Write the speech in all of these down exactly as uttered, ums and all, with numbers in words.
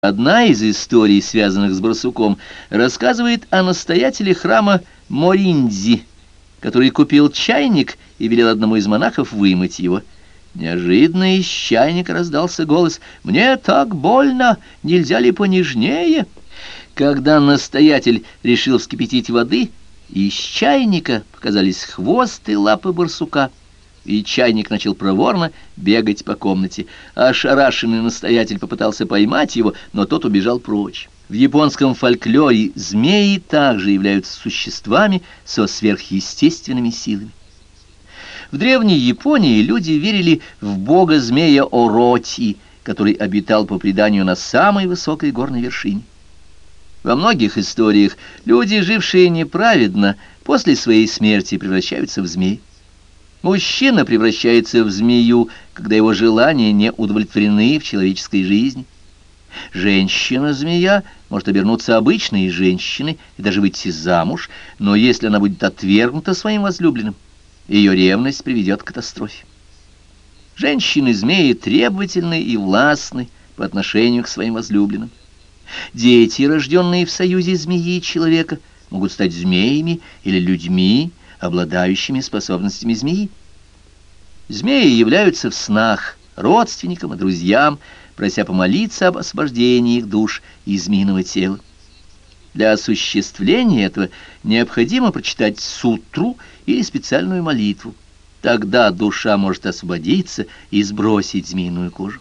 Одна из историй, связанных с барсуком, рассказывает о настоятеле храма Мориндзи, который купил чайник и велел одному из монахов вымыть его. Неожиданно из чайника раздался голос: «Мне так больно, нельзя ли понежнее?» Когда настоятель решил вскипятить воды, из чайника показались хвост и лапы барсука, и чайник начал проворно бегать по комнате. Ошарашенный настоятель попытался поймать его, но тот убежал прочь. В японском фольклоре змеи также являются существами со сверхъестественными силами. В древней Японии люди верили в бога-змея Ороти, который обитал по преданию на самой высокой горной вершине. Во многих историях люди, жившие неправедно, после своей смерти превращаются в змей. Мужчина превращается в змею, когда его желания не удовлетворены в человеческой жизни. Женщина-змея может обернуться обычной женщиной и даже выйти замуж, но если она будет отвергнута своим возлюбленным, ее ревность приведет к катастрофе. Женщины-змеи требовательны и властны по отношению к своим возлюбленным. Дети, рожденные в союзе змеи и человека, могут стать змеями или людьми, обладающими способностями змеи. Змеи являются в снах родственникам и друзьям, прося помолиться об освобождении их душ из змеиного тела. Для осуществления этого необходимо прочитать сутру или специальную молитву. Тогда душа может освободиться и сбросить змеиную кожу.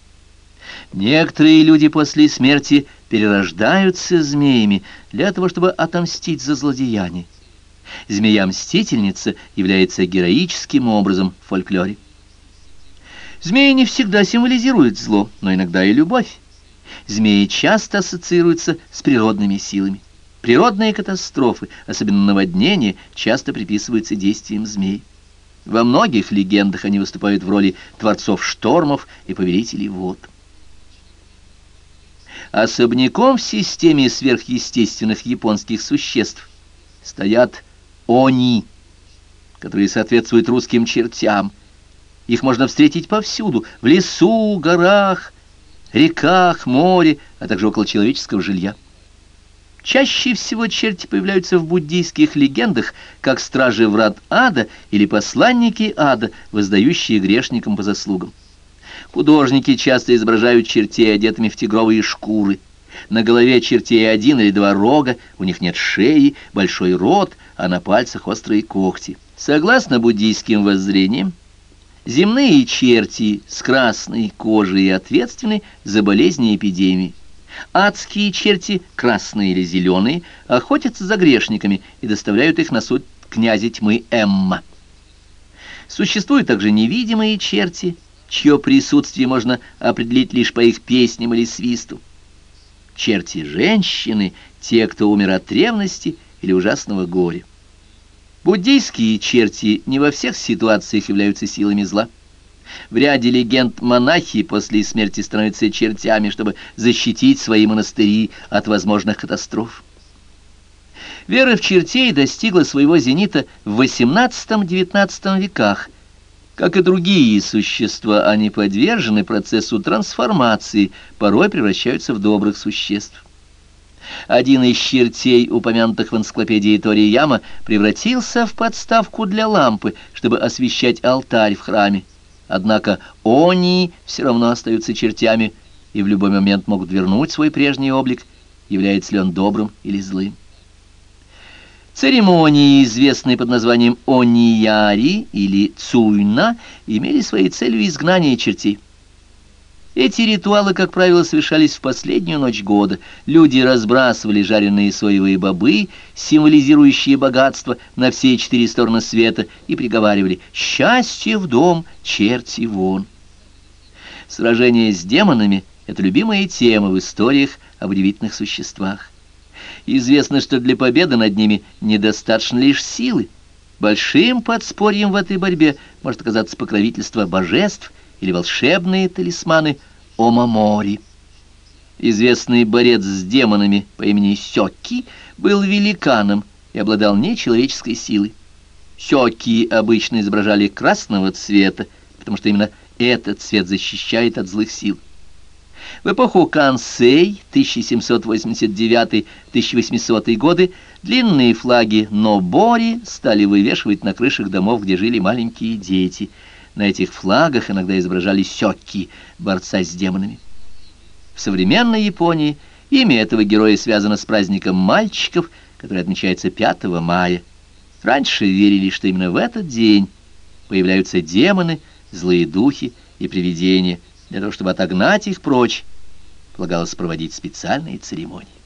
Некоторые люди после смерти перерождаются змеями для того, чтобы отомстить за злодеяние. Змея-мстительница является героическим образом в фольклоре. Змеи не всегда символизируют зло, но иногда и любовь. Змеи часто ассоциируются с природными силами. Природные катастрофы, особенно наводнения, часто приписываются действиям змей. Во многих легендах они выступают в роли творцов штормов и повелителей вод. Особняком в системе сверхъестественных японских существ стоят они, которые соответствуют русским чертям. Их можно встретить повсюду: в лесу, горах, реках, море, а также около человеческого жилья. Чаще всего черти появляются в буддийских легендах как стражи врат ада или посланники ада, воздающие грешникам по заслугам. Художники часто изображают чертей, одетыми в тигровые шкуры. На голове чертей один или два рога, у них нет шеи, большой рот, а на пальцах острые когти. Согласно буддийским воззрениям, земные черти с красной кожей ответственны за болезни и эпидемии. Адские черти, красные или зеленые, охотятся за грешниками и доставляют их на суд князя тьмы Эмма. Существуют также невидимые черти, чье присутствие можно определить лишь по их песням или свисту. Черти-женщины — те, кто умер от ревности или ужасного горя. Буддийские черти не во всех ситуациях являются силами зла. В ряде легенд монахи после смерти становятся чертями, чтобы защитить свои монастыри от возможных катастроф. Вера в чертей достигла своего зенита в восемнадцатом-девятнадцатом веках. Как и другие существа, они подвержены процессу трансформации, порой превращаются в добрых существ. Один из чертей, упомянутых в энциклопедии Торияма, превратился в подставку для лампы, чтобы освещать алтарь в храме. Однако они все равно остаются чертями и в любой момент могут вернуть свой прежний облик, является ли он добрым или злым. Церемонии, известные под названием онияри или цуйна, имели своей целью изгнание чертей. Эти ритуалы, как правило, совершались в последнюю ночь года. Люди разбрасывали жареные соевые бобы, символизирующие богатство, на все четыре стороны света, и приговаривали: «Счастье в дом, черти вон». Сражение с демонами — это любимая тема в историях об удивительных существах. Известно, что для победы над ними недостаточно лишь силы. Большим подспорьем в этой борьбе может оказаться покровительство божеств или волшебные талисманы омамори. Известный борец с демонами по имени Сёки был великаном и обладал нечеловеческой силой. Сёки обычно изображали красного цвета, потому что именно этот цвет защищает от злых сил. В эпоху Кансэй тысяча семьсот восемьдесят девятый — тысяча восьмисотый годы длинные флаги нобори стали вывешивать на крышах домов, где жили маленькие дети. На этих флагах иногда изображали сёкки, борца с демонами. В современной Японии имя этого героя связано с праздником мальчиков, который отмечается пятого мая. Раньше верили, что именно в этот день появляются демоны, злые духи и привидения. Для того, чтобы отогнать их прочь, полагалось проводить специальные церемонии.